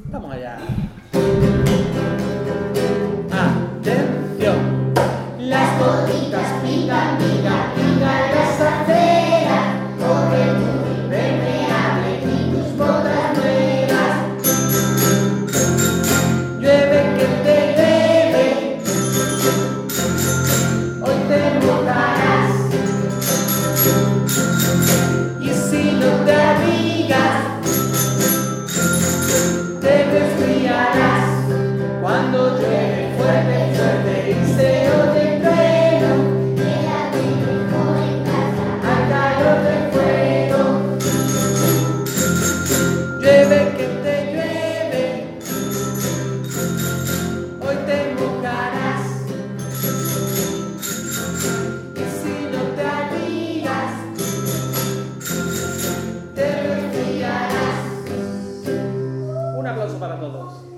Vamos allá. Atención. Las gotitas pican, pican, pican las aceras. Corre muy impermeable y tus botas nuevas. Llueve que te llueve, Hoy te mojarás. y si no te abrigas, Te resfriarás. cuando llueve fuerte, fuerte y se oye el trueno, Quédate mejor en casa. al calor del fuego. Llueve que te llueve, hoy te mojarás, y si no te abrigas, te resfriarás. Un aplauso para todos.